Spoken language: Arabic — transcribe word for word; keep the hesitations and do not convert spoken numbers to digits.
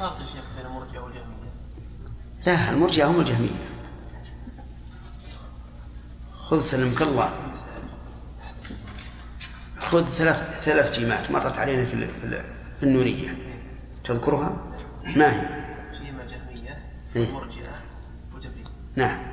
فرق يا شيخ بين المرجئة والجهمية؟ لا، المرجئة هم الجهمية. خذ سلمك الله، خذ ثلاث ثلاث جيمات مرت علينا في في النونية، تذكرها؟ ما هي؟ جيمة جهمية، إيه؟ مرجئة وجبرية. نعم.